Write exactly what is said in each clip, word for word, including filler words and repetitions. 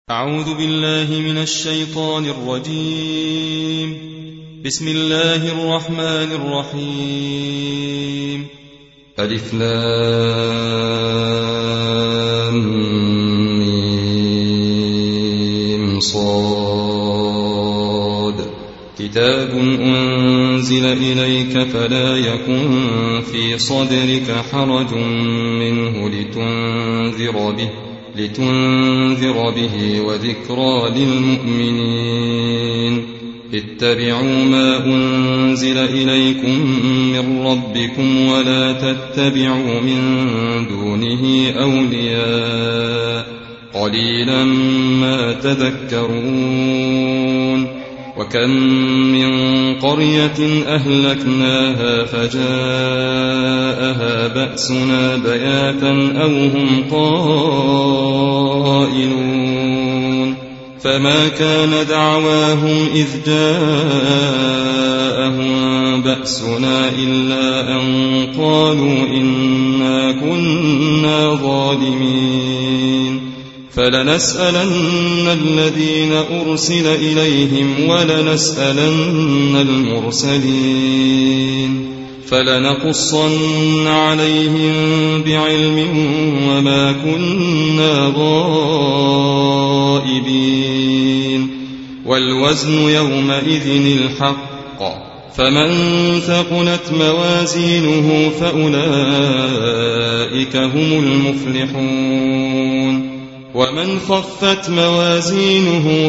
أعوذ بالله من الشيطان الرجيم. بسم الله الرحمن الرحيم. ألف لام ميم صاد كتاب أنزل إليك فلا يكن في صدرك حرج منه لتنذر به لتنذر به وذكرى للمؤمنين. اتبعوا ما أنزل إليكم من ربكم ولا تتبعوا من دونه أولياء قليلا ما تذكرون. وكم من قرية أهلكناها فجاءها بأسنا بياتا أو هم قائلون. فما كان دعواهم إذ جاءهم بأسنا إلا أن قالوا إنا كنا ظالمين. فلنسألن الذين أرسل إليهم ولنسألن المرسلين. فلنقصن عليهم بعلم وما كنا غائبين. والوزن يومئذ الحق. فمن ثقلت موازينه فأولئك هم المفلحون. ومن خفت موازينه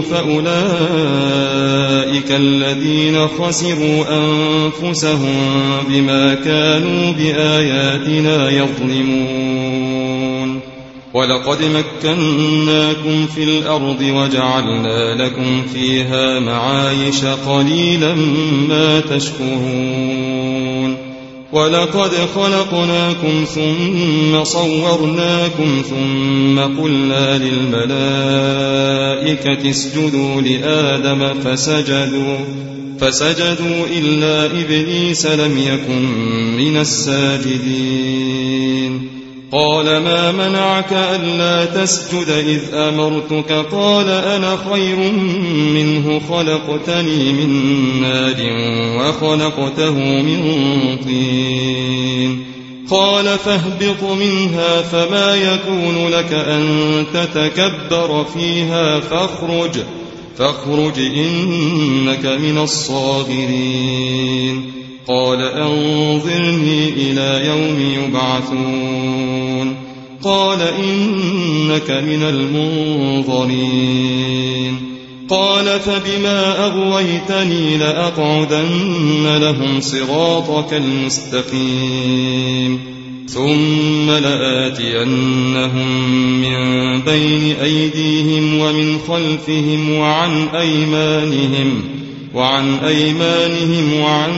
فأولئك الذين خسروا أنفسهم بما كانوا بآياتنا يظلمون. ولقد مكناكم في الأرض وجعلنا لكم فيها معايش قليلا ما تشكرون. ولقد خلقناكم ثم صورناكم ثم قلنا للملائكة اسجدوا لآدم فسجدوا فسجدوا إلا إبليس لم يكن من الساجدين. قال ما منعك ألا تسجد إذ أمرتك؟ قال أنا خير منه خلقتني من نار وخلقته من طين. قال فاهبط منها فما يكون لك أن تتكبر فيها فاخرج فاخرج إنك من الصاغرين. قال أنظرني إلى يوم يبعثون. قال إنك من المنظرين. قال فبما أغويتني لأقعدن لهم صراطك المستقيم ثم لآتينهم من بين أيديهم ومن خلفهم وعن أيمانهم وعن أيمانهم وعن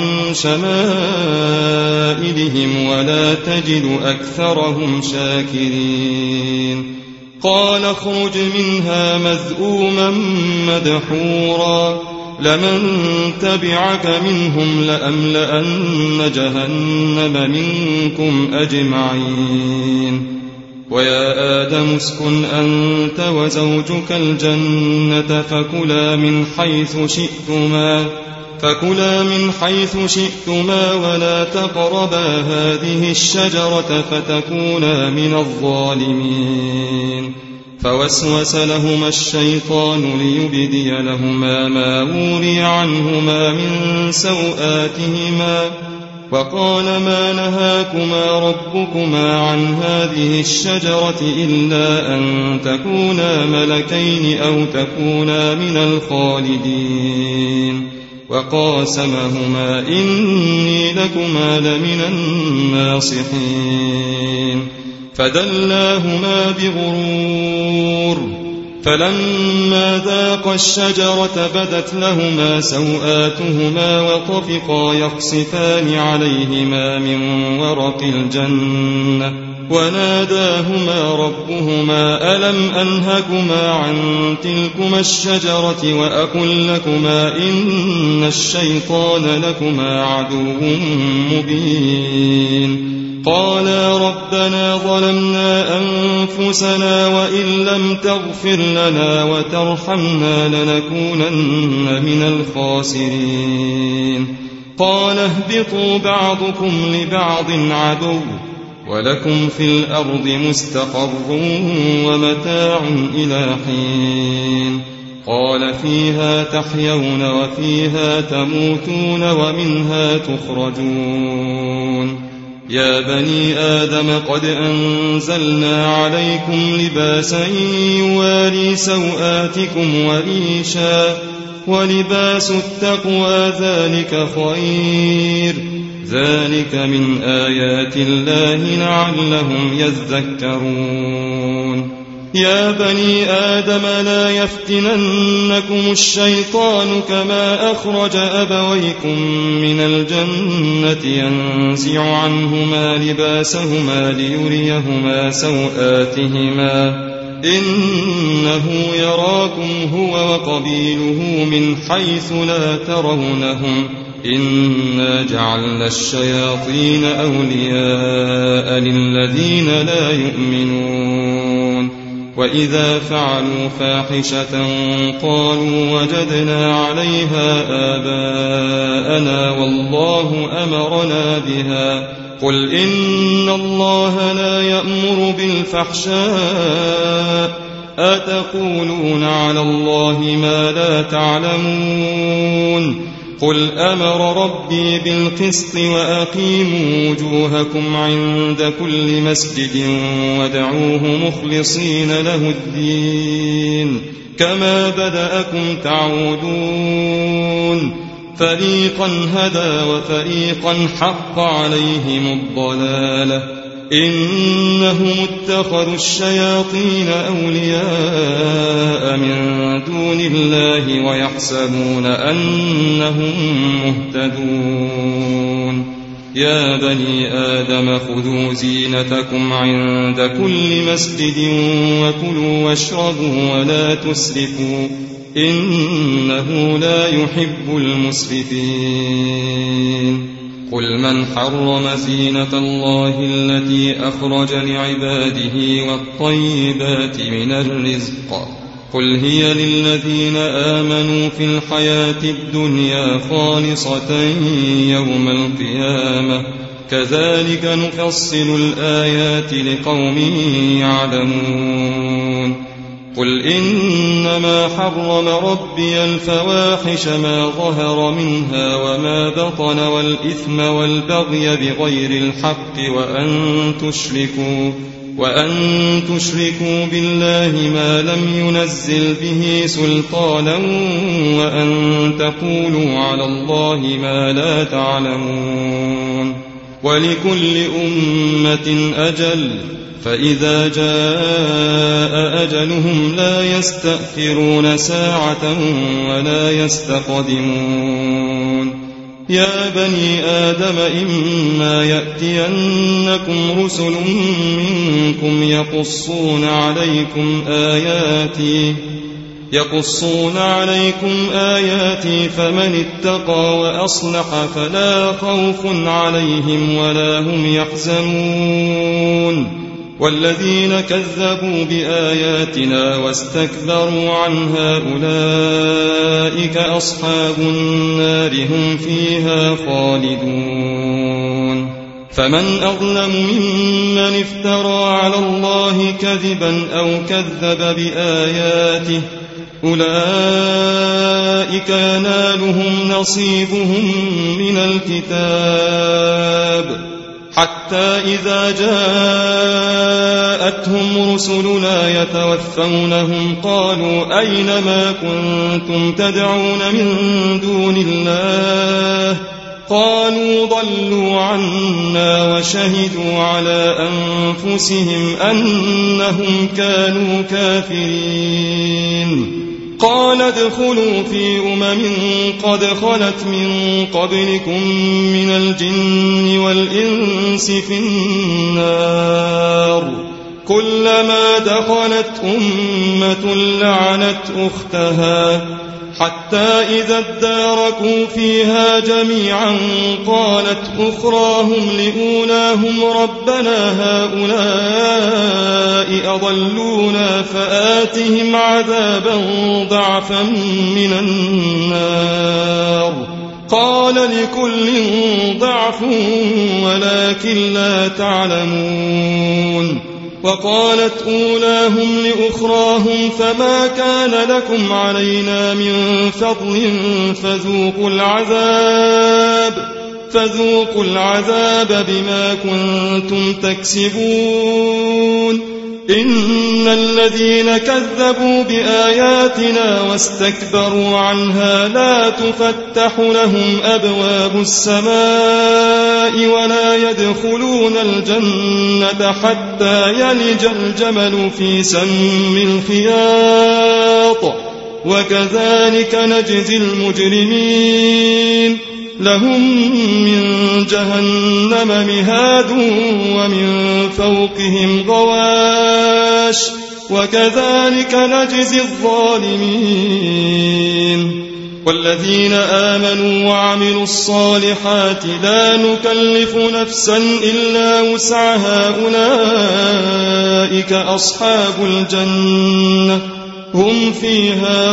شمائلهم ولا تجد أكثرهم شاكرين. قال اخرج منها مذءوما مدحورا لمن تبعك منهم لأملأن جهنم منكم أجمعين. ويا آدم اسكن أنت وزوجك الجنة فكلا من حيث شئتما فكلا من حيث شئتما ولا تقربا هذه الشجرة فتكونا من الظالمين. فوسوس لهما الشيطان ليبدي لهما ما وري عنهما من سوآتهما وقال ما نهاكما ربكما عن هذه الشجرة إلا أن تكونا ملكين أو تكونا من الخالدين. وقاسمهما إني لكما لمن الناصحين. فدلاهما بغرور فلما ذاقا الشجرة بدت لهما سوآتهما وطفقا يخصفان عليهما من ورق الجنة وناداهما ربهما ألم أنهكما عن تلكما الشجرة وأقل لكما إن الشيطان لكما عدو مبين. قالا ربنا ظلمنا أنفسنا وإن لم تغفر لنا وترحمنا لنكونن من الخاسرين قال اهبطوا بعضكم لبعض عدو ولكم في الأرض مستقر ومتاع إلى حين قال فيها تحيون وفيها تموتون ومنها تخرجون يا بني آدم قد أنزلنا عليكم لباسا يواري سوآتكم وريشا ولباس التقوى ذلك خير ذلك من آيات الله لعلهم يذكرون يا بني آدم لا يفتننكم الشيطان كما أخرج أبويكم من الجنة ينزع عنهما لباسهما ليريهما سوآتهما إنه يراكم هو وقبيله من حيث لا ترونهم إنا جعلنا الشياطين أولياء للذين لا يؤمنون وإذا فعلوا فاحشة قالوا وجدنا عليها آباءنا والله أمرنا بها قل إن الله لا يأمر بالفحشاء أتقولون على الله ما لا تعلمون قل أمر ربي بالقسط وأقيموا وجوهكم عند كل مسجد وادعوه مخلصين له الدين كما بدأكم تعودون فريقا هدى وفريقا حق عليهم الضلالة إنهم اتخذوا الشياطين أولياء من دون الله ويحسبون أنهم مهتدون يا بني آدم خذوا زينتكم عند كل مسجد وكلوا واشربوا ولا تسرفوا إنه لا يحب المسرفين قل من حرم زينة الله التي أخرج لعباده والطيبات من الرزق قل هي للذين آمنوا في الحياة الدنيا خالصة يوم القيامة كذلك نفصل الآيات لقوم يعلمون قل إنما حرم ربي الفواحش ما ظهر منها وما بطن والإثم والبغي بغير الحق وأن تشركوا وأن تشركوا بالله ما لم ينزل به سلطانا وأن تقولوا على الله ما لا تعلمون ولكل أمة أجل فإذا جاء أجلهم لا يستأخرون ساعة ولا يستقدمون يا بني آدم إما يأتينكم رسل منكم يقصون عليكم آياتي يقصون عليكم آياتي فمن اتقى وأصلح فلا خوف عليهم ولا هم يحزنون والذين كذبوا بآياتنا واستكبروا عنها أولئك أصحاب النار هم فيها خالدون فمن أظلم ممن افترى على الله كذبا أو كذب بآياته أولئك ينالهم نصيبهم من الكتاب حتى إذا جاءتهم رسلنا يتوفونهم قالوا أين ما كنتم تدعون من دون الله قالوا ضلوا عنا وشهدوا على أنفسهم أنهم كانوا كافرين قال ادخلوا في أمم قد خلت من قبلكم من الجن والإنس في النار كلما دخلت أمة لعنت أختها حتى إذا اداركوا فيها جميعا قالت أخراهم لأولاهم ربنا هؤلاء أضلونا فآتهم عذابا ضعفا من النار قال لكل ضعف ولكن لا تعلمون وقالت أولاهم لأخراهم فما كان لكم علينا من فضل فذوقوا العذاب فذوقوا العذاب بما كنتم تكسبون إن الذين كذبوا بآياتنا واستكبروا عنها لا تفتح لهم أبواب السماء ولا يدخلون الجنة حتى يلج الجمل في سم الخياط وكذلك نجزي المجرمين لهم من جهنم مهاد ومن فوقهم غواش وكذلك نجزي الظالمين والذين آمنوا وعملوا الصالحات لا نكلف نفسا إلا وسعها أولئك أصحاب الجنة هم فيها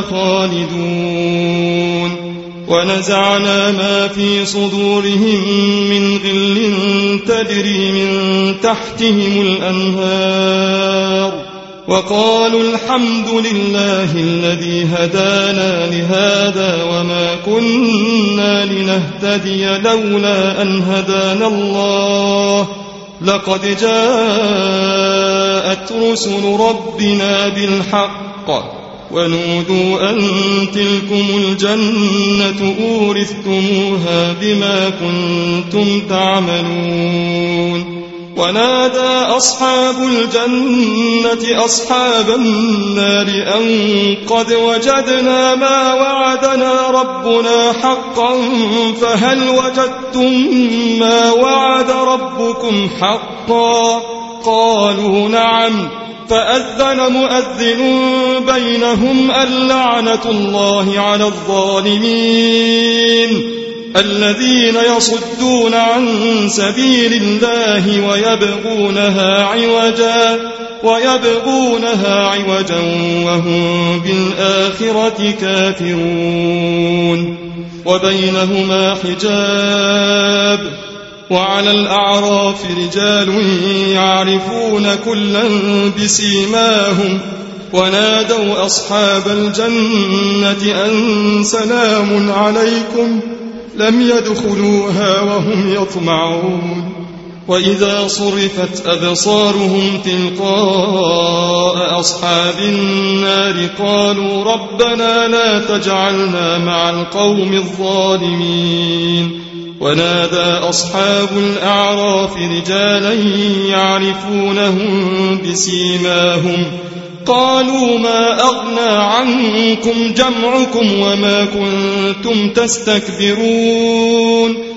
خالدون ونزعنا ما في صدورهم من غل تجري من تحتهم الأنهار وقالوا الحمد لله الذي هدانا لهذا وما كنا لنهتدي لولا أن هدانا الله لقد جاءت رسل ربنا بالحق ونودوا أن تلكم الجنة أورثتموها بما كنتم تعملون ونادى أصحاب الجنة أصحاب النار أن قد وجدنا ما وعدنا ربنا حقا فهل وجدتم ما وعد ربكم حقا قالوا نعم فأذن مؤذن بينهم اللعنة الله على الظالمين الذين يصدون عن سبيل الله ويبغونها عوجا ويبغونها عوجا وهم بالآخرة كافرون وبينهما حجاب وعلى الأعراف رجال يعرفون كلا بسيماهم ونادوا أصحاب الجنة أن سلام عليكم لم يدخلوها وهم يطمعون وإذا صرفت أبصارهم تلقاء أصحاب النار قالوا ربنا لا تجعلنا مع القوم الظالمين ونادى أصحاب الأعراف رجالا يعرفونهم بسيماهم قالوا ما أغنى عنكم جمعكم وما كنتم تستكبرون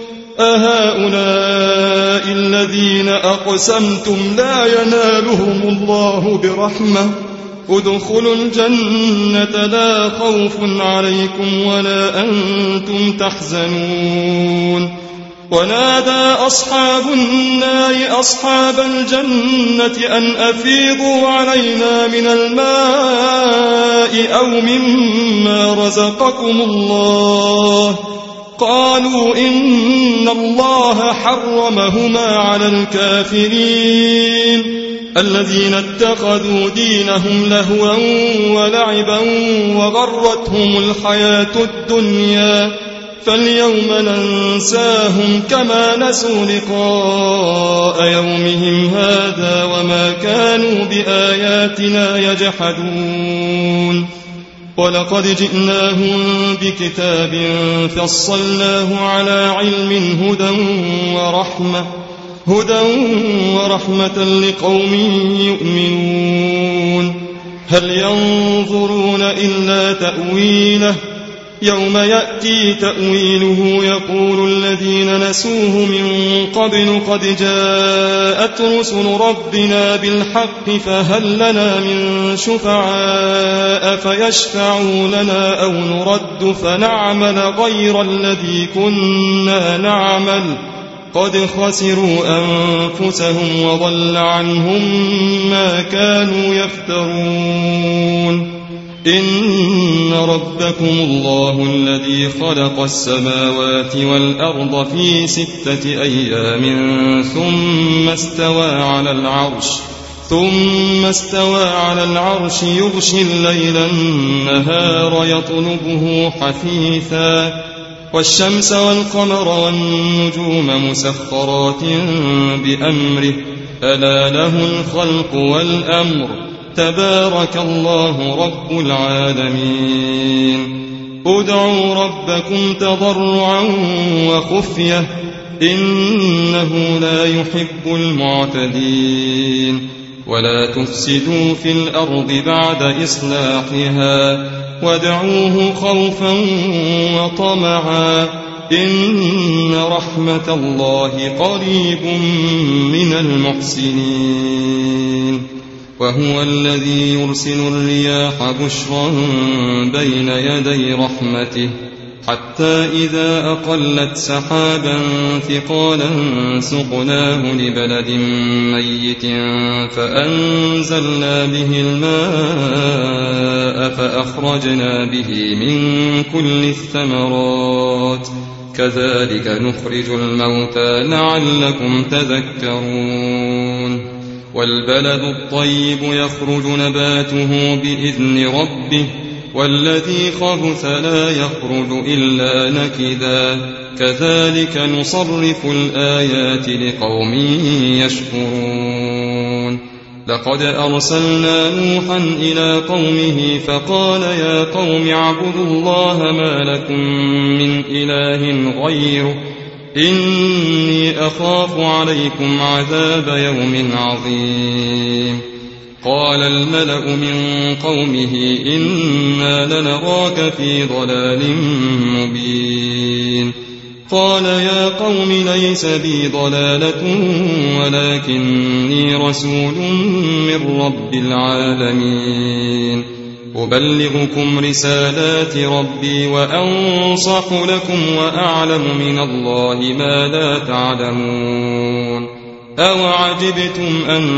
أهؤلاء الذين أقسمتم لا ينالهم الله برحمة ادخلوا الجنة لا خوف عليكم ولا أنتم تحزنون ونادى أصحاب النار أصحاب الجنة أن أفيضوا علينا من الماء أو مما رزقكم الله قالوا إن الله حرمهما على الكافرين الذين اتخذوا دينهم لهوا ولعبا وغرتهم الحياة الدنيا فاليوم ننساهم كما نسوا لقاء يومهم هذا وما كانوا بآياتنا يجحدون ولقد جئناهم بكتاب فصلناه على علم هدى ورحمة هدى ورحمة لقوم يؤمنون هل ينظرون إلا تأويله يوم يأتي تأويله يقول الذين نسوه من قبل قد جاءت رسل ربنا بالحق فهل لنا من شفعاء فيشفعوا لنا أو نرد فنعمل غير الذي كنا نعمل قد خسروا أنفسهم وضل عنهم ما كانوا يفترون. إن ربكم الله الذي خلق السماوات والأرض في ستة أيام ثم استوى على العرش ثم استوى على العرش يغشي الليل النهار يطلبه حثيثا والشمس والقمر والنجوم مسخرات بأمره ألا له الخلق والأمر تبارك الله رب العالمين. ادعوا ربكم تضرعا وخفية إنه لا يحب المعتدين. ولا تفسدوا في الأرض بعد إصلاحها وادعوه خوفا وطمعا إن رحمة الله قريب من المحسنين. وهو الذي يرسل الرياح بشرا بين يدي رحمته حتى إذا أقلت سحابا ثقالا سقناه لبلد ميت فأنزلنا به الماء فأخرجنا به من كل الثمرات كذلك نخرج الموتى لعلكم تذكرون. والبلد الطيب يخرج نباته بإذن ربه والذي خبث لا يخرج إلا نكدا كذلك نصرف الآيات لقوم يشكرون. لقد أرسلنا نوحا إلى قومه فقال يا قوم اعبدوا الله ما لكم من إله غيره إني أخاف عليكم عذاب يوم عظيم. قال الملأ من قومه إنا لنراك في ضلال مبين. قال يا قوم ليس بي ضلالة ولكني رسول من رب العالمين أبلغكم رسالات ربي وأنصح لكم وأعلم من الله ما لا تعلمون. أوعجبتم أن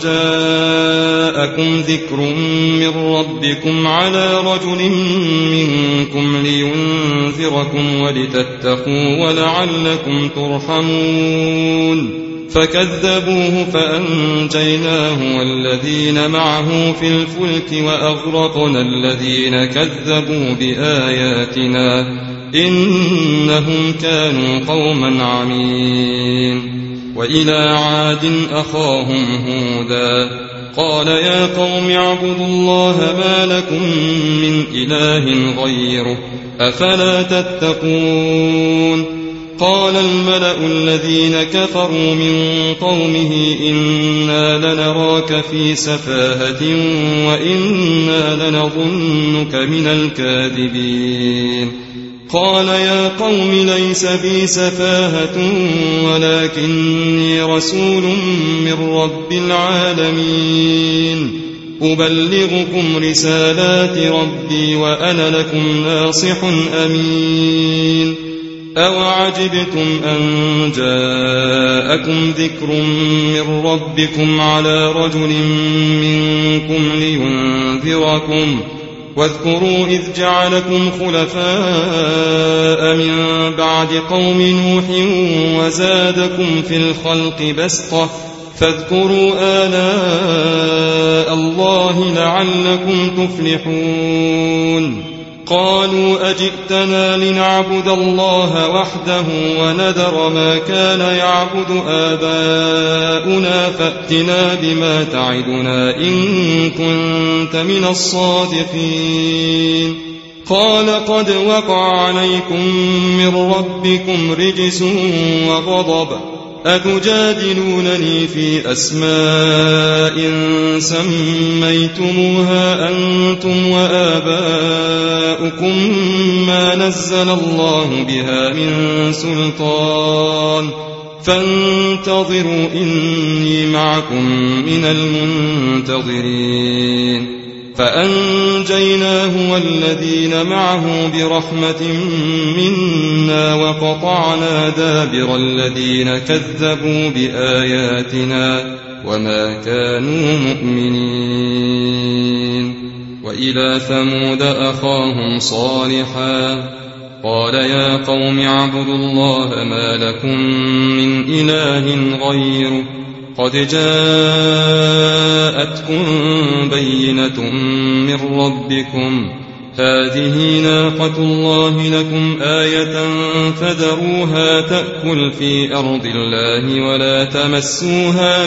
جاءكم ذكر من ربكم على رجل منكم لينذركم ولتتقوا ولعلكم ترحمون. فكذبوه فأنجيناه والذين معه في الفلك وأغرقنا الذين كذبوا بآياتنا إنهم كانوا قوما عمين. وإلى عاد أخاهم هودا قال يا قوم اعبدوا الله ما لكم من إله غيره أفلا تتقون. قال الملأ الذين كفروا من قومه إنا لنراك في سفاهة وإنا لنظنك من الكاذبين. قال يا قوم ليس بي سفاهة ولكني رسول من رب العالمين أبلغكم رسالات ربي وأنا لكم ناصح أمين. أوعجبتم أن جاءكم ذكر من ربكم على رجل منكم لينذركم واذكروا إذ جعلكم خلفاء من بعد قوم نوح وزادكم في الخلق بسطة فاذكروا آلاء الله لعلكم تفلحون. قالوا أجئتنا لنعبد الله وحده ونذر ما كان يعبد آباؤنا فأتنا بما تعدنا إن كنت من الصادقين. قال قد وقع عليكم من ربكم رجس وغضب أتجادلونني في أسماء سميتموها أنتم وآباؤكم ما نزل الله بها من سلطان فانتظروا إني معكم من المنتظرين فأنجيناه والذين معه برحمة منا وقطعنا دابر الذين كذبوا بآياتنا وما كانوا مؤمنين. وإلى ثمود أخاهم صالحا قال يا قوم اعبدوا الله ما لكم من إله غيره قد جاءتكم بينة من ربكم هذه ناقة الله لكم آية فذروها تأكل في أرض الله ولا تمسوها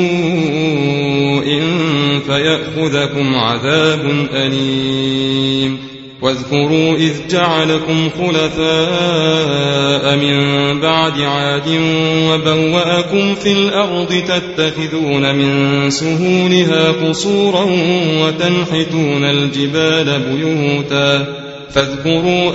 بسوء فيأخذكم عذاب أليم. واذكروا إذ جعلكم خلفاء من بعد عاد وبوأكم في الأرض تتخذون من سهولها قصورا وتنحتون الجبال بيوتا فاذكروا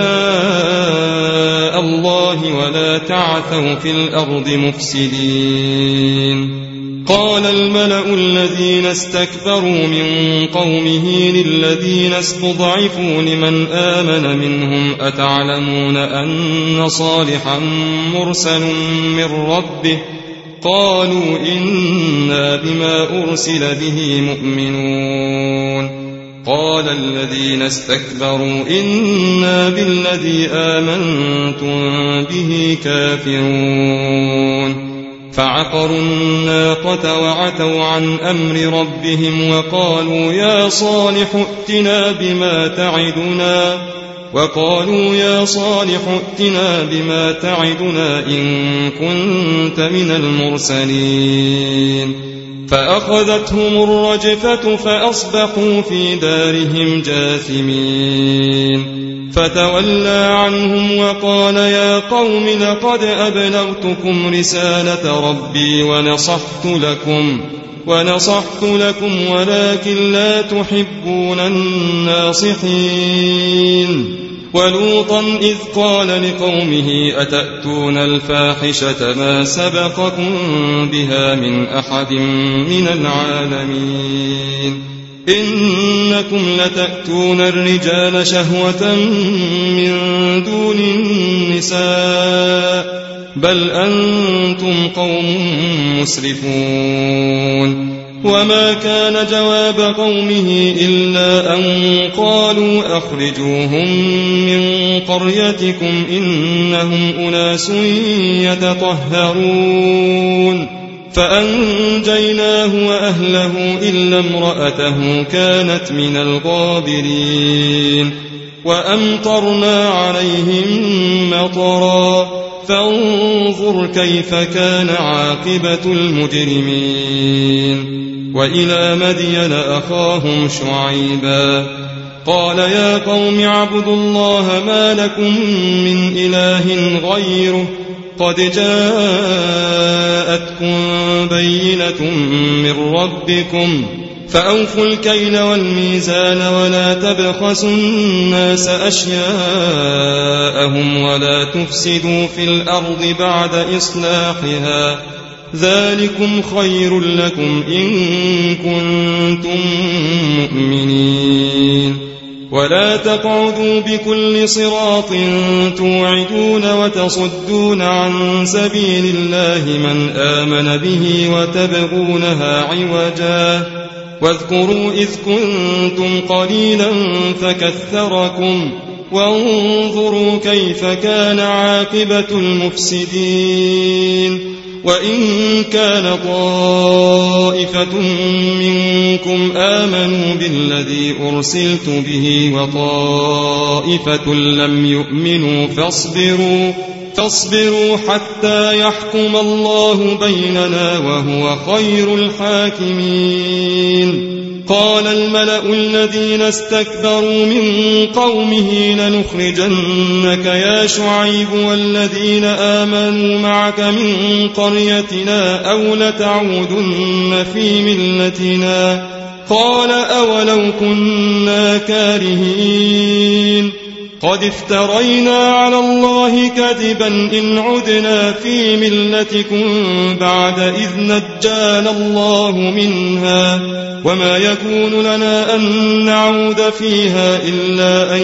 آلاء الله ولا تعثوا في الأرض مفسدين. قال الملأ الذين استكبروا من قومه للذين استضعفوا لمن آمن منهم أتعلمون أن صالحا مرسل من ربه قالوا إنا بما أرسل به مؤمنون. قال الذين استكبروا إنا بالذي آمنتم به كافرون. فعقروا الناقة وعتوا عن أمر ربهم وقالوا يا صالح ائتنا بما تعدنا وقالوا يا صالح ائتنا بما تعدنا إن كنت من المرسلين. فأخذتهم الرجفة فأصبحوا في دارهم جاثمين. فتولى عنهم وقال يا قوم لقد أبلغتكم رسالة ربي ونصحت لكم ونصحت لكم ولكن لا تحبون الناصحين. ولوطا إذ قال لقومه أتأتون الفاحشة ما سبقكم بها من أحد من العالمين إنكم لتأتون الرجال شهوة من دون النساء بل أنتم قوم مسرفون. وما كان جواب قومه إلا أن قالوا أخرجوهم من قريتكم إنهم أناس يتطهرون. فأنجيناه وأهله إلا امرأته كانت من الغابرين. وأمطرنا عليهم مطرا فانظر كيف كان عاقبة المجرمين. وإلى مدين أخاهم شعيبا قال يا قوم اعبدوا الله ما لكم من إله غيره قد جاءتكم بينة من ربكم فأوفوا الكيل والميزان ولا تبخسوا الناس أشياءهم ولا تفسدوا في الأرض بعد إصلاحها ذلكم خير لكم إن كنتم مؤمنين. ولا تقعدوا بكل صراط توعدون وتصدون عن سبيل الله من آمن به وتبغونها عوجا واذكروا إذ كنتم قليلا فكثركم وانظروا كيف كان عاقبة المفسدين. وإن كان طائفة منكم آمنوا بالذي أرسلت به وطائفة لم يؤمنوا فاصبروا فاصبروا حتى يحكم الله بيننا وهو خير الحاكمين. قال الملأ الذين استكبروا من قومه لنخرجنك يا شعيب والذين آمنوا معك من قريتنا أو لتعودن في ملتنا قال أولو كنا كارهين قد افترينا على الله كذبا إن عدنا في ملتكم بعد إذ نجانا الله منها وما يكون لنا أن نعود فيها إلا أن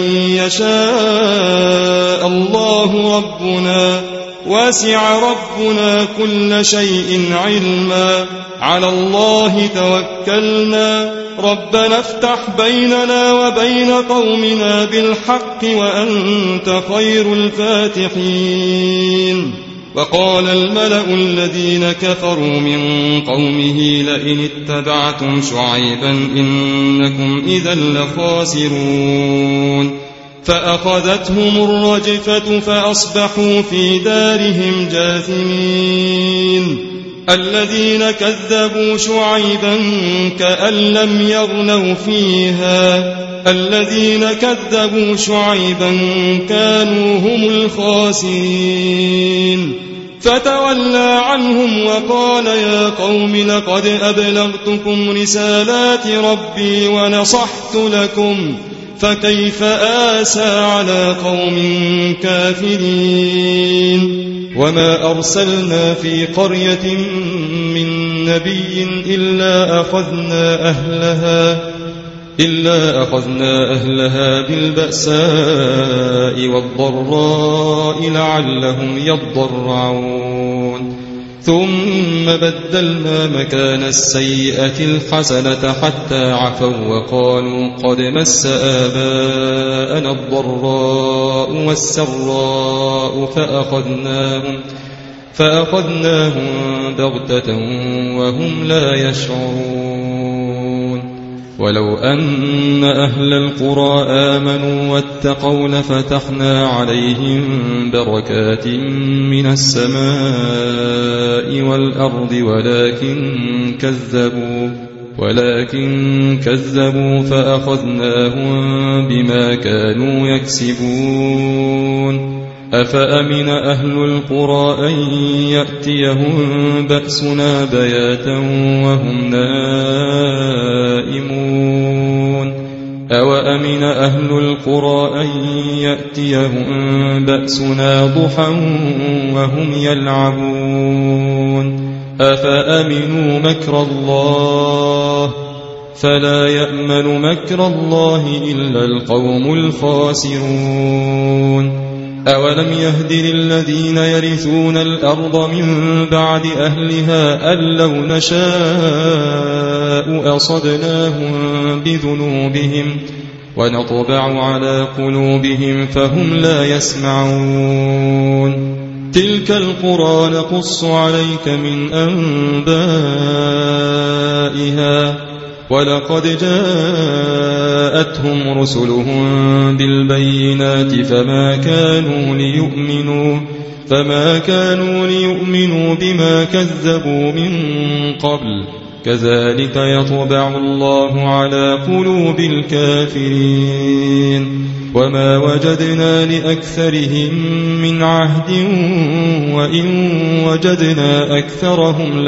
يشاء الله ربنا واسع ربنا كل شيء علما على الله توكلنا ربنا افتح بيننا وبين قومنا بالحق وأنت خير الفاتحين وقال الملأ الذين كفروا من قومه لئن اتبعتم شعيبا إنكم إذا لخاسرون فأخذتهم الرجفة فأصبحوا في دارهم جاثمين الذين كذبوا شعيبا كأن لم يغنوا فيها الذين كذبوا شعيبا كانوا هم الخاسرين فتولى عنهم وقال يا قوم لقد أبلغتكم رسالات ربي ونصحت لكم فكيف آسى على قوم كافرين وما أرسلنا في قرية من نبي إلا أخذنا أهلها إلا أخذنا أهلها بالبأساء والضراء لعلهم يضرعون ثم بدلنا مكان السيئة الحسنة حتى عفوا وقالوا قد مس آباءنا الضراء والسراء فأخذناهم فأخذناهم بغتة وهم لا يشعرون ولو أن أهل القرى آمنوا واتقوا لفتحنا عليهم بركات من السماء والأرض ولكن كذبوا ولكن كذبوا فأخذناهم بما كانوا يكسبون أفأمن أهل القرى أن يأتيهم بأسنا بياتا وهم نائمون أوأمن أهل القرى أن يأتيهم بأسنا ضحى وهم يلعبون أفأمنوا مكر الله فلا يأمن مكر الله إلا القوم الخاسرون أولم يهد للذين يرثون الأرض من بعد أهلها أن لو نشاء أصبناهم بذنوبهم ونطبع على قلوبهم فهم لا يسمعون تلك القرى نقص عليك من أنبائها ولقد جاءتهم رسلهم بالبينات فما كانوا ليؤمنوا فما كانوا ليؤمنوا بما كذبوا من قبل كذلك يطبع الله على قلوب الكافرين وما وجدنا لأكثرهم من عهد وإن وجدنا أكثرهم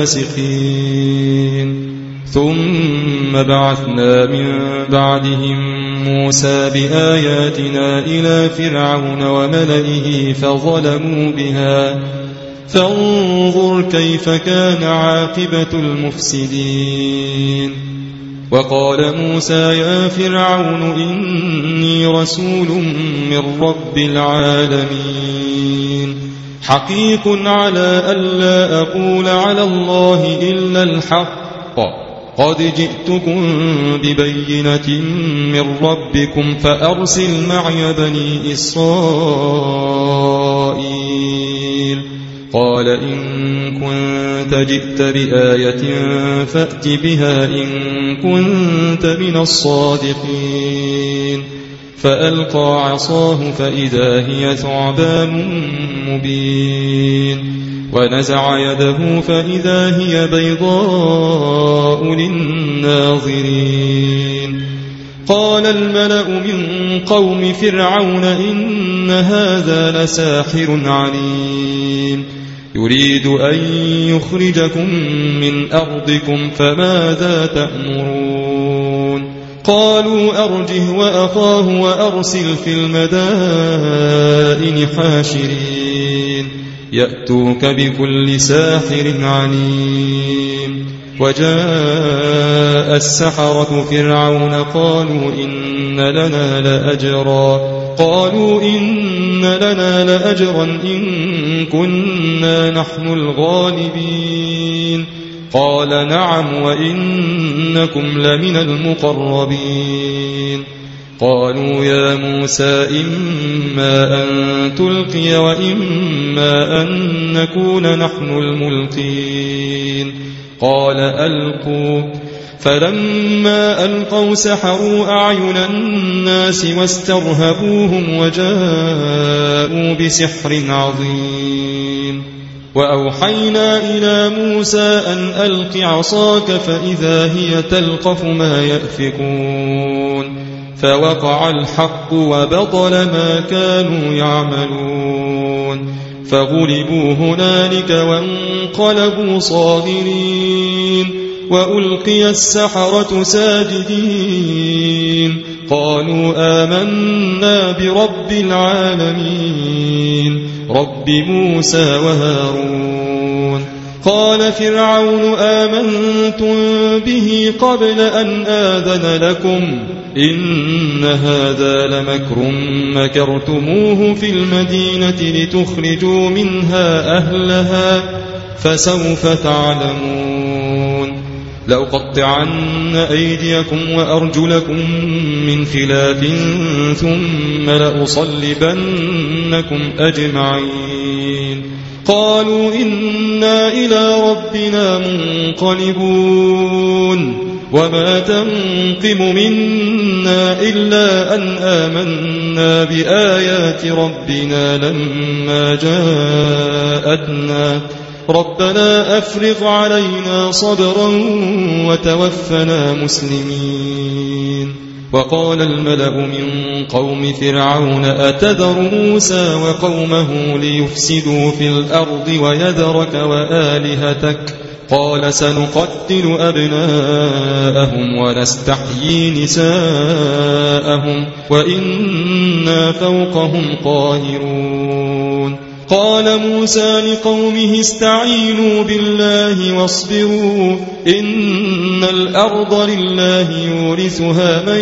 لفاسقين ثم بعثنا من بعدهم موسى بآياتنا إلى فرعون وملئه فظلموا بها فانظر كيف كان عاقبة المفسدين وقال موسى يا فرعون إني رسول من رب العالمين حقيق على ألا أقول على الله إلا الحق قد جئتكم ببينة من ربكم فأرسل معي بني إسرائيل قال إن كنت جئت بآية فأت بها إن كنت من الصادقين فألقى عصاه فإذا هي ثعبان مبين ونزع يده فإذا هي بيضاء للناظرين قال الملأ من قوم فرعون إن هذا لساحر عليم يريد أن يخرجكم من أرضكم فماذا تأمرون قالوا أرجه وأخاه وأرسل في المدائن حاشرين يأتوك بكل ساحر عليم وجاء السحرة فرعون قالوا إن لنا لأجرا قالوا إن لنا لأجرا إن كنا نحن الغالبين قال نعم وإنكم لمن المقربين قالوا يا موسى إما أن تلقي وإما أن نكون نحن الملقين قال ألقوا فلما ألقوا سحروا أعين الناس واسترهبوهم وجاءوا بسحر عظيم وأوحينا إلى موسى أن ألق عصاك فإذا هي تلقف ما يأفكون فوقع الحق وبطل ما كانوا يعملون فغلبوا هنالك وانقلبوا صاغرين وألقي السحرة ساجدين قالوا آمنا برب العالمين رب موسى وهارون قال فرعون آمنتم به قبل أن آذن لكم إن هذا لمكر مكرتموه في المدينة لتخرجوا منها أهلها فسوف تعلمون لأقطعن أيديكم وأرجلكم من خلاف ثم لأصلبنكم أجمعين قالوا إنا إلى ربنا منقلبون وما تنقم منا إلا أن آمنا بآيات ربنا لما جاءتنا ربنا أفرغ علينا صبرا وتوفنا مسلمين وقال الملأ من قوم فرعون أتذر موسى وقومه ليفسدوا في الأرض ويذرك وآلهتك قال سنقتل أبناءهم ونستحيي نساءهم وإنا فوقهم قاهرون قال موسى لقومه استعينوا بالله واصبروا إن الأرض لله يورثها من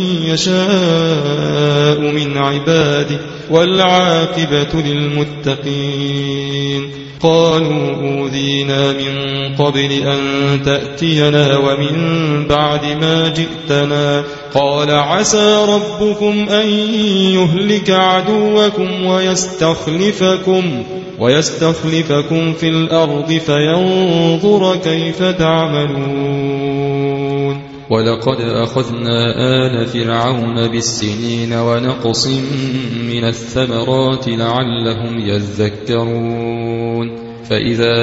يشاء من عباده والعاقبة للمتقين قالوا أوذينا من قبل أن تأتينا ومن بعد ما جئتنا قال عسى ربكم أن يهلك عدوكم ويستخلفكم ويستخلفكم في الأرض فينظر كيف تعملون ولقد أخذنا آل فرعون بالسنين ونقص من الثمرات لعلهم يذكرون فإذا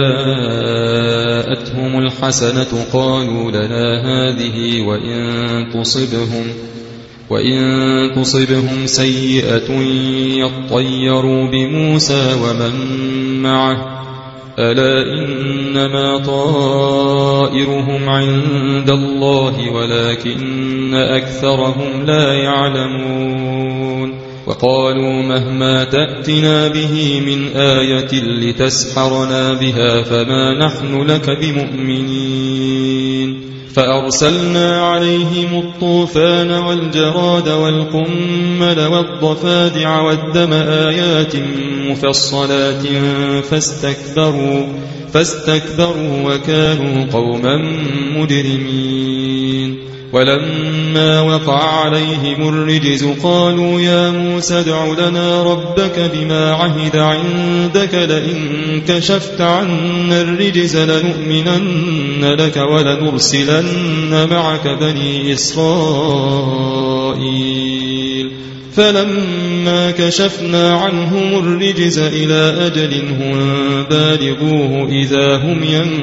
جاءتهم الحسنة قالوا لنا هذه وإن تصبهم وإن تصبهم سيئة يطيروا بموسى ومن معه ألا إنما طائرهم عند الله ولكن أكثرهم لا يعلمون وقالوا مهما تأتنا به من آية لتسحرنا بها فما نحن لك بمؤمنين فأرسلنا عليهم الطوفان والجراد والقمل والضفادع والدم آيات مفصلات فاستكبروا فاستكبروا وكانوا قوما مجرمين ولما وقع عليهم الرجز قالوا يا موسى ادع لنا ربك بما عهد عندك لئن كشفت عنا الرجز لنؤمنن لك ولنرسلن معك بني إسرائيل فلما كشفنا عنهم الرجز إلى أجل هم بالغوه إذا هم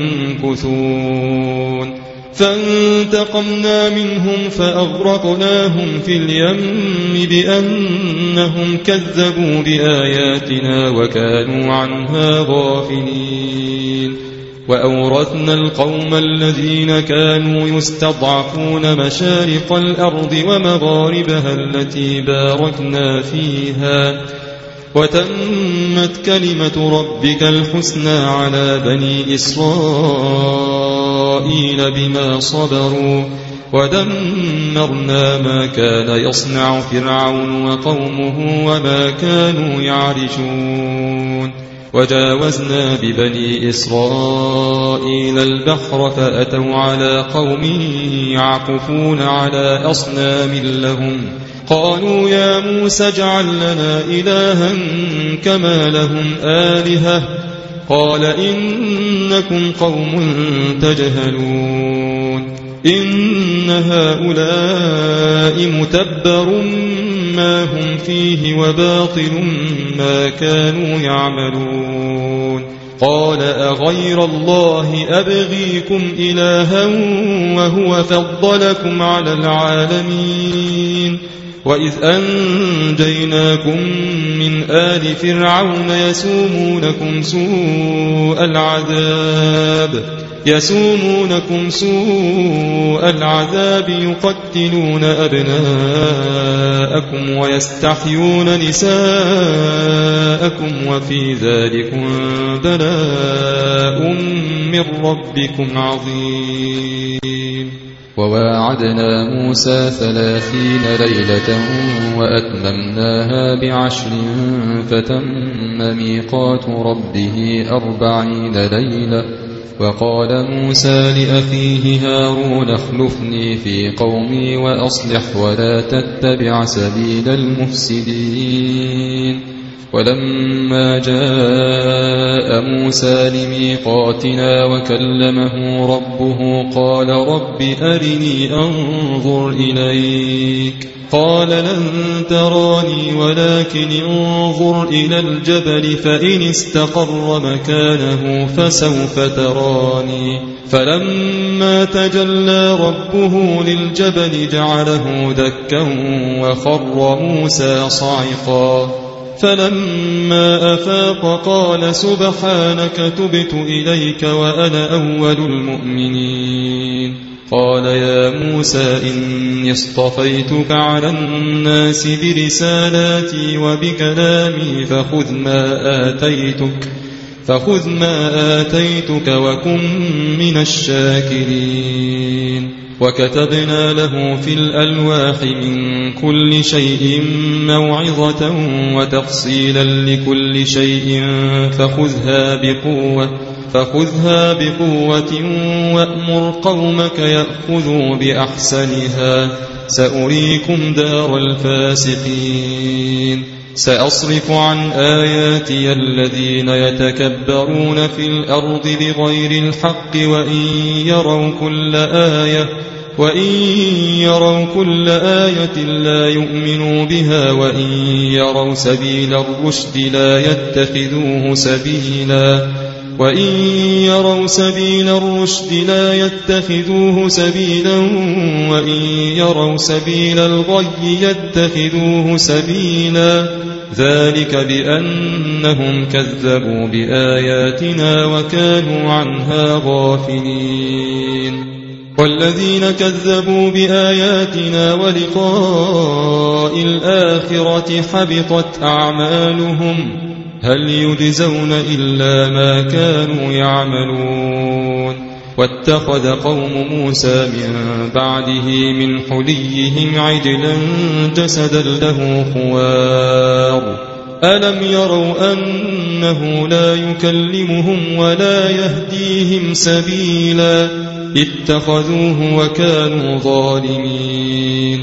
ينكثون فانتقمنا منهم فأغرقناهم في اليم بأنهم كذبوا بآياتنا وكانوا عنها غافلين وأورثنا القوم الذين كانوا يستضعفون مشارق الأرض ومغاربها التي باركنا فيها وتمت كلمة ربك الحسنى على بني إسرائيل بما صبروا ودمرنا ما كان يصنع فرعون وقومه وما كانوا يعرشون وجاوزنا ببني إسرائيل البحر فأتوا على قوم يعكفون على أصنام لهم قالوا يا موسى اجعل لنا إلها كما لهم آلهة قال إنكم قوم تجهلون إن هؤلاء متبر ما هم فيه وباطل ما كانوا يعملون قال أغير الله أبغيكم إلها وهو فضلكم على العالمين وإذ أنجيناكم من آل فرعون يسومونكم سوء العذاب يسومونكم سوء العذاب يقتلون أبناءكم ويستحيون نساءكم وفي ذلكم بلاء من ربكم عظيم وواعدنا موسى ثلاثين ليلة وأتممناها بعشر فتم ميقات ربه أربعين ليلة وقال موسى لأخيه هارون اخلفني في قومي وأصلح ولا تتبع سبيل المفسدين ولما جاء موسى لميقاتنا وكلمه ربه قال رب أرني أنظر إليك قال لن تراني ولكن انظر إلى الجبل فإن استقر مكانه فسوف تراني فلما تجلى ربه للجبل جعله دكا وخر موسى صعقا فلما أفاق قال سبحانك تبت إليك وأنا أول المؤمنين قال يا موسى إني اصطفيتك على الناس برسالاتي وبكلامي فخذ ما آتيتك فخذ ما آتيتك وكن من الشاكرين وكتبنا له في الألواح من كل شيء موعظة وتفصيلا لكل شيء فخذها بقوة فخذها بقوة وأمر قومك يأخذوا بأحسنها سأريكم دار الفاسقين سأصرف عن آياتي الذين يتكبرون في الأرض بغير الحق وإن يروا كل آية وإن يروا كل آية لا يؤمنوا بها وإن يروا سبيل الرشد لا يتخذوه سبيلا وإن يروا سبيل الرشد لا يتخذوه سبيلا وإن يروا سبيل الغي يتخذوه سبيلا ذلك بأنهم كذبوا بآياتنا وكانوا عنها غافلين والذين كذبوا بآياتنا ولقاء الآخرة حبطت أعمالهم هل يجزون إلا ما كانوا يعملون واتخذ قوم موسى من بعده من حليهم عجلا جسدا له خوار ألم يروا أنه لا يكلمهم ولا يهديهم سبيلا اتخذوه وكانوا ظالمين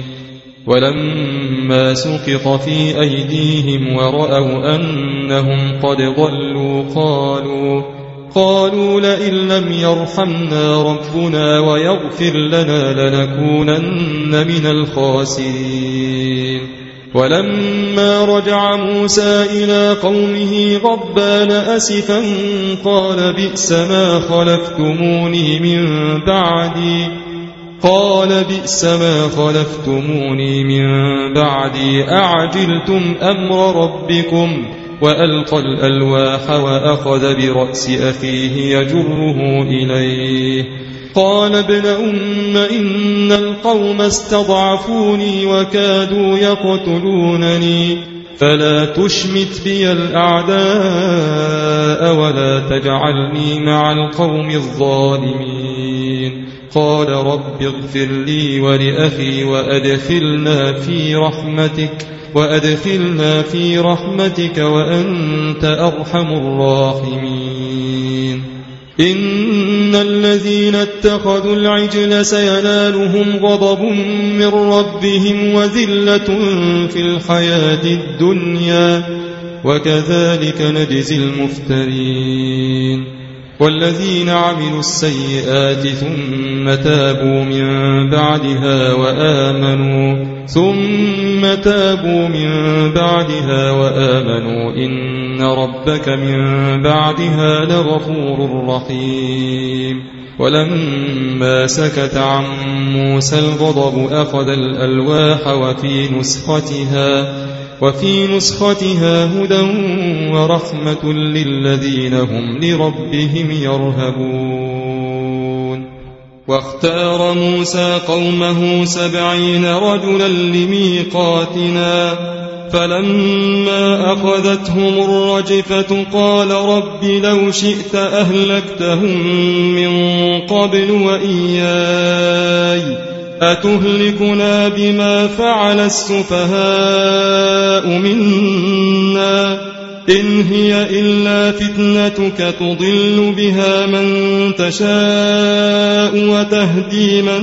ولما سقط في أيديهم ورأوا أنهم قد ضلوا قالوا قالوا لئن لم يرحمنا ربنا ويغفر لنا لنكونن من الخاسرين ولما رجع موسى إلى قومه غضبان أسفا قال بئس ما خلفتموني من بعدي قال بئس ما خلفتموني من بعدي أعجلتم أمر ربكم وألقى الألواح وأخذ برأس أخيه يجره إليه قال ابن أم إن القوم استضعفوني وكادوا يقتلونني فلا تشمت بي الأعداء ولا تجعلني مع القوم الظالمين قال رب اغفر لي ولأخي وأدخلنا في رحمتك وأدخلنا في رحمتك وأنت أرحم الراحمين إن الذين اتخذوا العجل سينالهم غضب من ربهم وذلة في الحياة الدنيا وكذلك نجزي المفترين والذين عملوا السيئات ثم تابوا من بعدها وآمنوا ثم تابوا من بعدها وآمنوا إن ربك من بعدها لغفور رحيم ولما سكت عن موسى الغضب أخذ الألواح وفي نسختها وفي نسختها هدى ورحمة للذين هم لربهم يرهبون واختار موسى قومه سبعين رجلا لميقاتنا فلما أخذتهم الرجفة قال رب لو شئت أهلكتهم من قبل وإياي أتهلكنا بما فعل السفهاء منا إن هي إلا فتنتك تضل بها من تشاء وتهدي من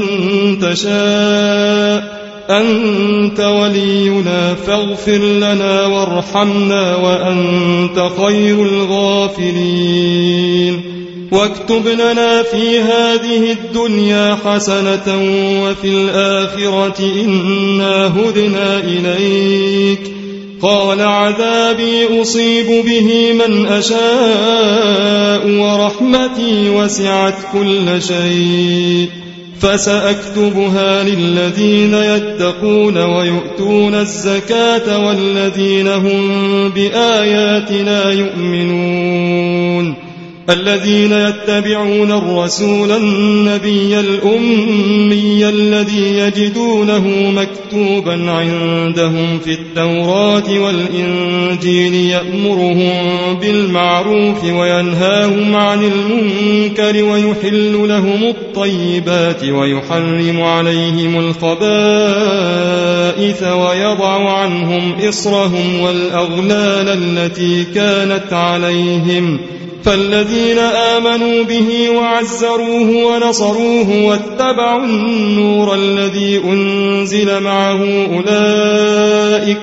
تشاء أنت ولينا فاغفر لنا وارحمنا وأنت خير الغافرين واكتب لنا في هذه الدنيا حسنة وفي الآخرة إنا هدنا إليك قال عذابي أصيب به من أشاء ورحمتي وسعت كل شيء فسأكتبها للذين يتقون ويؤتون الزكاة والذين هم بآياتنا يؤمنون الذين يتبعون الرسول النبي الأمي الذي يجدونه مكتوبا عندهم في التوراة والإنجيل يأمرهم بالمعروف وينهاهم عن المنكر ويحل لهم الطيبات ويحرم عليهم الخبائث ويضع عنهم إصرهم والأغلال التي كانت عليهم فالذين آمنوا به وعزروه ونصروه واتبعوا النور الذي أنزل معه أولئك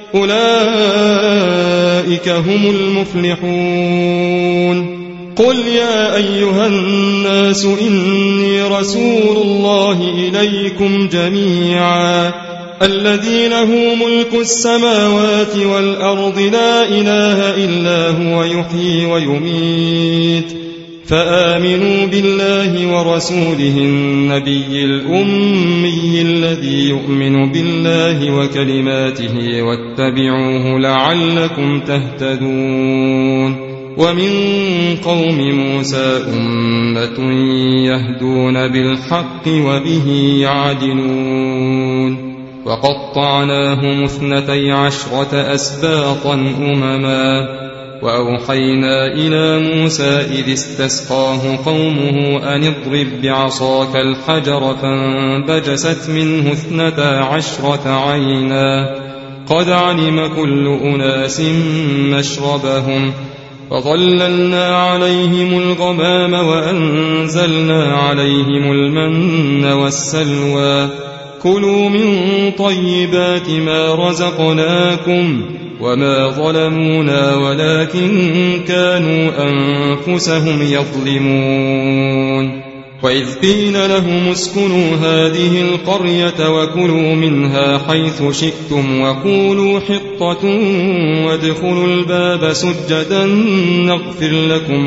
أولئك هم المفلحون قل يا أيها الناس إني رسول الله إليكم جميعا الذي له ملك السماوات والأرض لا إله إلا هو يحيي ويميت فآمنوا بالله ورسوله النبي الأمي الذي يؤمن بالله وكلماته واتبعوه لعلكم تهتدون ومن قوم موسى أمة يهدون بالحق وبه يعدلون وقطعناهم اثنتي عشرة أسباطا أمما وأوحينا إلى موسى إذ استسقاه قومه أن اضرب بعصاك الحجر فانبجست منه اثنتا عشرة عينا قد علم كل أناس مشربهم وظللنا عليهم الغمام وأنزلنا عليهم المن والسلوى كلوا من طيبات ما رزقناكم وما ظلمونا ولكن كانوا أنفسهم يظلمون وإذ قيل لهم اسكنوا هذه القرية وكلوا منها حيث شئتم وقولوا حطة وادخلوا الباب سجدا نغفر لكم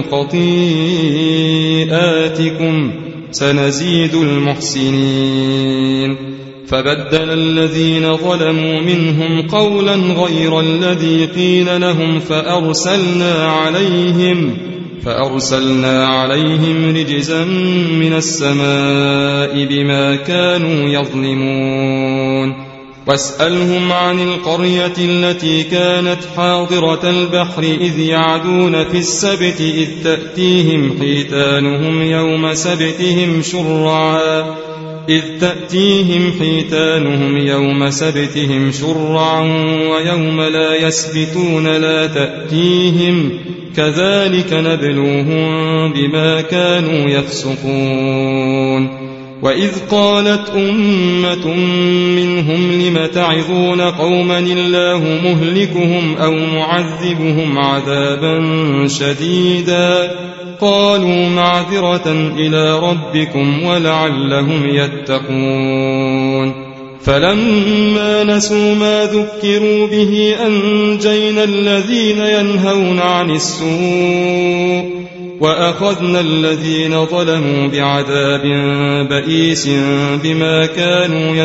خطيئاتكم سنزيد المحسنين فبدل الذين ظلموا منهم قولا غير الذي قيل لهم فأرسلنا عليهم فأرسلنا عليهم رجزا من السماء بما كانوا يظلمون واسألهم عن القرية التي كانت حاضرة البحر إذ يعدون في السبت إذ تأتيهم حيتانهم يوم سبتهم شرعا إذ تأتيهم حيتانهم يوم سبتهم شرعا ويوم لا يسبتون لا تأتيهم كذلك نبلوهم بما كانوا يفسقون وإذ قالت أمة منهم لم تعظون قوما الله مهلكهم أو معذبهم عذابا شديدا قالوا معذرة إلى ربكم ولعلهم يتقون فلما نسوا ما ذكروا به أنجينا الذين ينهون عن السوء وأخذنا الذين ظلموا بعذاب بئيس بما كانوا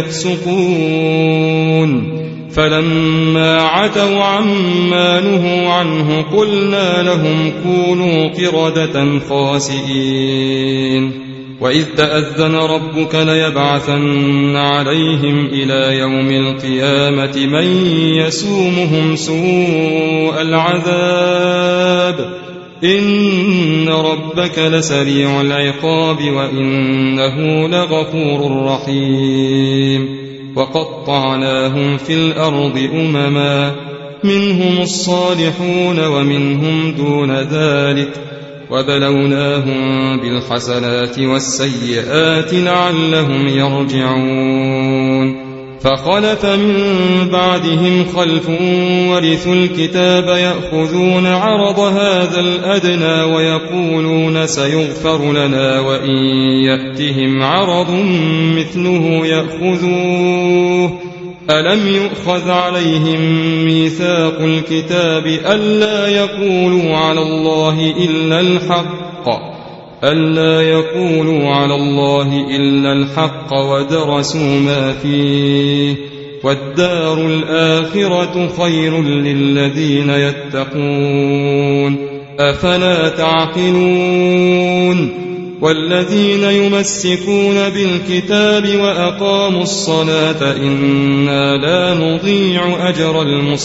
يفسقون فلما عتوا عما نهوا عنه قلنا لهم كونوا قردة خاسئين وإذ تأذن ربك ليبعثن عليهم إلى يوم القيامة من يسومهم سوء العذاب إن ربك لسريع العقاب وإنه لغفور رحيم وقطعناهم في الأرض أمما منهم الصالحون ومنهم دون ذلك وبلوناهم بالحسنات والسيئات لعلهم يرجعون فخلف من بعدهم خلف ورثوا الكتاب يأخذون عرض هذا الأدنى ويقولون سيغفر لنا وإن يأتهم عرض مثله يأخذوه ألم يؤخذ عليهم ميثاق الكتاب ألا يقولوا على الله إلا الحق ألا يقولوا على الله إلا الحق ودرسوا ما فيه والدار الآخرة خير للذين يتقون أفلا تعقلون والذين يمسكون بالكتاب وأقاموا الصلاة إنا لا نضيع أجر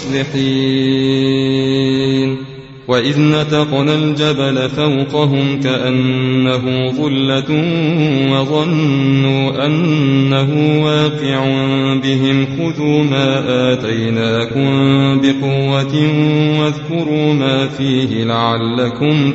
المصلحين وإذ نتقنا الجبل فوقهم كأنه ظلة وظنوا أنه واقع بهم خذوا ما آتيناكم بقوة واذكروا ما فيه لعلكم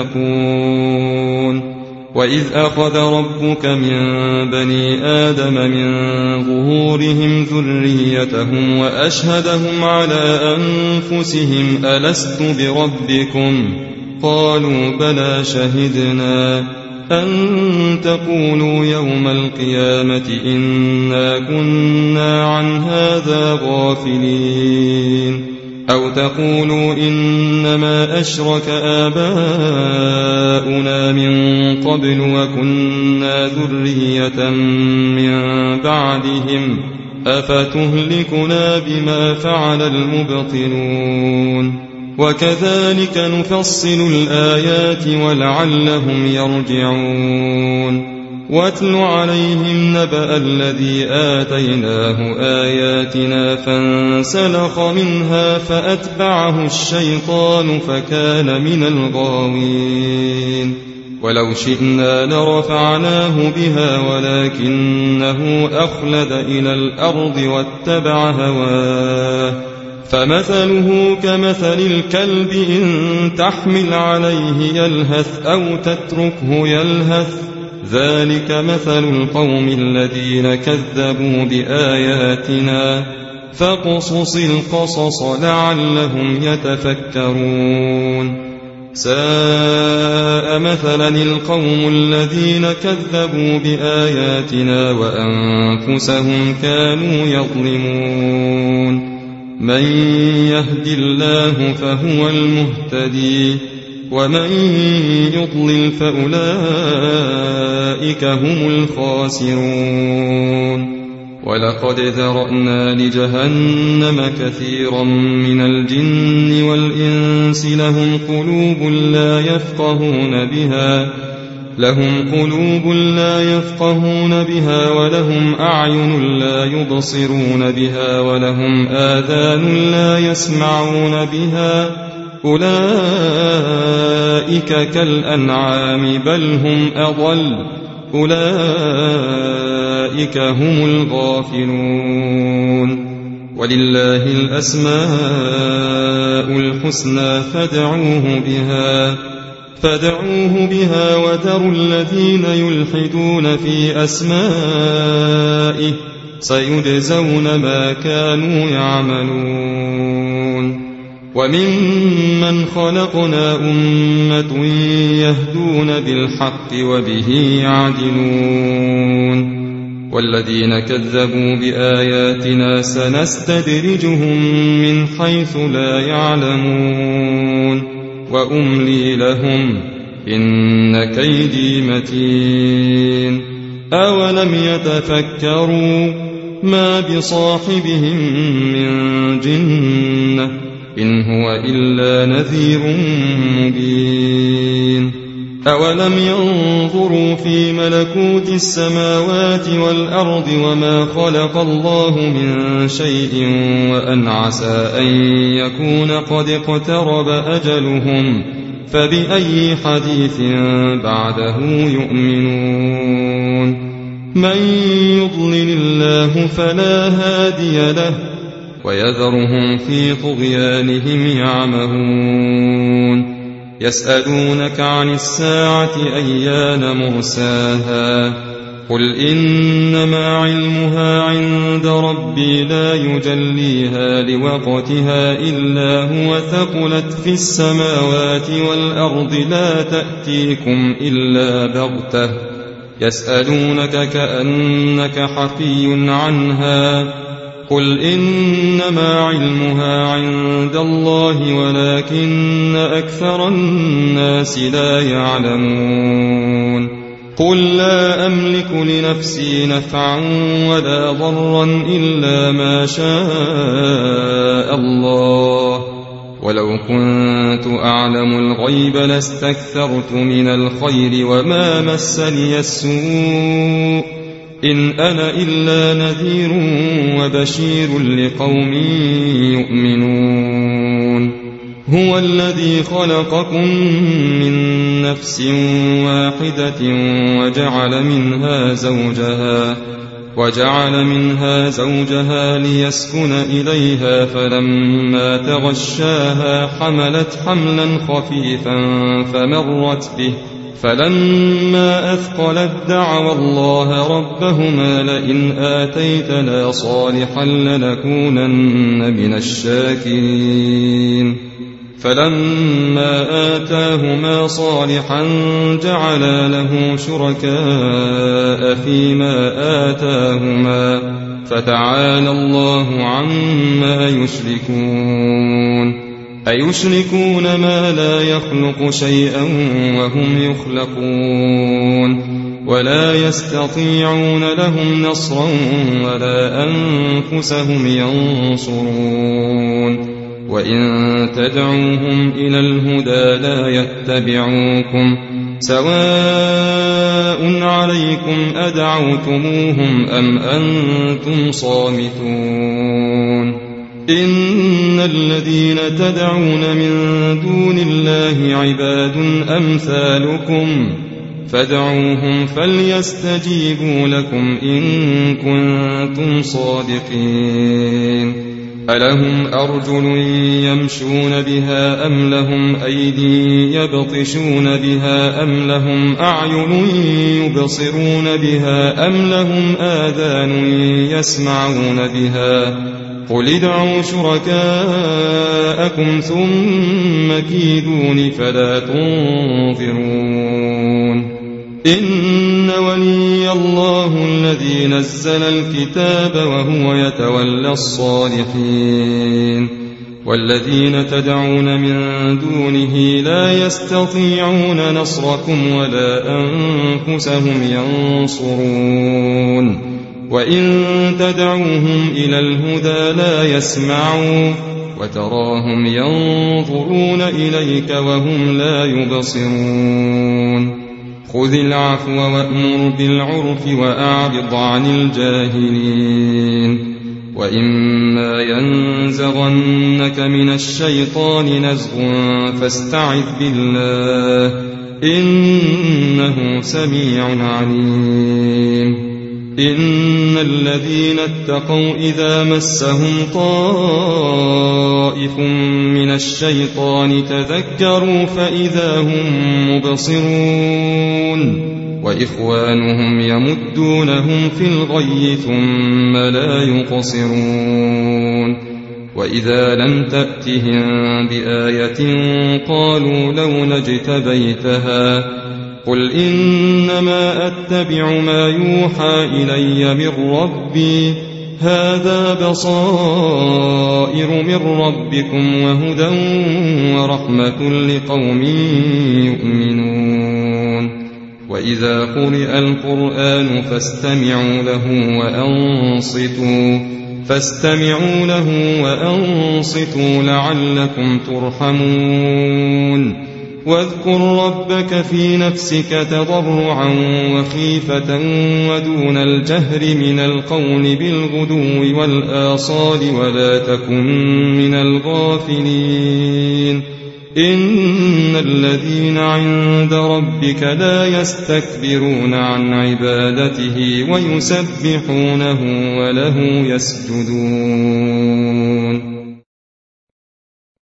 تتقون وإذ أخذ ربك من بني آدم من ظهورهم ذريتهم وأشهدهم على أنفسهم ألست بربكم قالوا بلى شهدنا أن تقولوا يوم القيامة إنا كنا عن هذا غافلين أو تقولوا إنما أشرك آباؤنا من قبل وكنا ذرية من بعدهم أفتهلكنا بما فعل المبطلون وكذلك نفصل الآيات ولعلهم يرجعون واتل عليهم نبأ الذي آتيناه آياتنا فانسلخ منها فأتبعه الشيطان فكان من الغاوين ولو شئنا لرفعناه بها ولكنه أخلد إلى الأرض واتبع هواه فمثله كمثل الكلب إن تحمل عليه يلهث أو تتركه يلهث ذلك مثل القوم الذين كذبوا بآياتنا فاقصص القصص لعلهم يتفكرون ساء مثلا القوم الذين كذبوا بآياتنا وأنفسهم كانوا يظلمون من يهد الله فهو المهتدي ومن يضلل فأولئك هم الخاسرون ولقد ذرأنا لجهنم كثيرا من الجن والإنس لهم قلوب لا يفقهون بها لهم قلوب لا يفقهون بها ولهم أعين لا يبصرون بها ولهم آذان لا يسمعون بها أولئك كالأنعام بل هم أضل أولئك هم الغافلون ولله الأسماء الحسنى فادعوه بها فادعوه بها وذروا الذين يلحدون في أسمائه سيجزون ما كانوا يعملون وممن خلقنا أمة يهدون بالحق وبه يعدلون والذين كذبوا بآياتنا سنستدرجهم من حيث لا يعلمون وأملي لهم إن كيدي متين أولم يتفكروا ما بصاحبهم من جنة إن هو إلا نذير مبين أولم ينظروا في ملكوت السماوات والأرض وما خلق الله من شيء وأن عسى أن يكون قد اقترب أجلهم فبأي حديث بعده يؤمنون من يضلل الله فلا هادي له ويذرهم في طغيانهم يعمهون يسألونك عن الساعة أيان مرساها قل إنما علمها عند ربي لا يجليها لوقتها إلا هو ثقلت في السماوات والأرض لا تأتيكم إلا بغتة يسألونك كأنك حفي عنها قل إنما علمها عند الله ولكن أكثر الناس لا يعلمون قل لا أملك لنفسي نفعا ولا ضرا إلا ما شاء الله ولو كنت أعلم الغيب لاستكثرت من الخير وما مسني السوء إن أنا إلا نذير وبشير لقوم يؤمنون هو الذي خلقكم من نفس واحدة وجعل منها زوجها وجعل منها زوجها ليسكن إليها فلما تغشاها حملت حملا خفيفا فمرت به فلما أثقلت دعوا الله ربهما لئن آتيتنا صالحا لنكونن من الشاكرين فلما آتاهما صالحا جعلا له شركاء فيما آتاهما فتعالى الله عما يشركون أيشركون ما لا يخلق شيئا وهم يخلقون ولا يستطيعون لهم نصرا ولا أنفسهم ينصرون وإن تدعوهم إلى الهدى لا يتبعوكم سواء عليكم أدعوتموهم أم أنتم صامتون إن الذين تدعون من دون الله عباد أمثالكم فادعوهم فليستجيبوا لكم إن كنتم صادقين ألهم أرجل يمشون بها أم لهم أيدي يبطشون بها أم لهم أعين يبصرون بها أم لهم آذان يسمعون بها قل ادعوا شركاءكم ثم كيدون فلا تنظرون إن ولي الله الذي نزل الكتاب وهو يتولى الصالحين والذين تدعون من دونه لا يستطيعون نصركم ولا أنفسهم ينصرون وإن تدعوهم إلى الهدى لا يسمعون وتراهم ينظرون إليك وهم لا يبصرون خذ العفو وأمر بالعرف وأعرض عن الجاهلين وإما ينزغنك من الشيطان نزغ فاستعذ بالله إنه سميع عليم إن الذين اتقوا إذا مسهم طائف من الشيطان تذكروا فإذا هم مبصرون وإخوانهم يمدونهم في الغي ثم لا يقصرون وإذا لم تأتهم بآية قالوا لولا اجتبيتها قل إنما أتبع ما يوحى إلي من ربي هذا بصائر من ربكم وهدى ورحمة لقوم يؤمنون وإذا قرئ القرآن فاستمعوا له وأنصتوا فاستمعوا له وأنصتوا لعلكم ترحمون واذكر ربك في نفسك تضرعا وخيفة ودون الجهر من القول بالغدو والآصال ولا تكن من الغافلين إن الذين عند ربك لا يستكبرون عن عبادته ويسبحونه وله يسجدون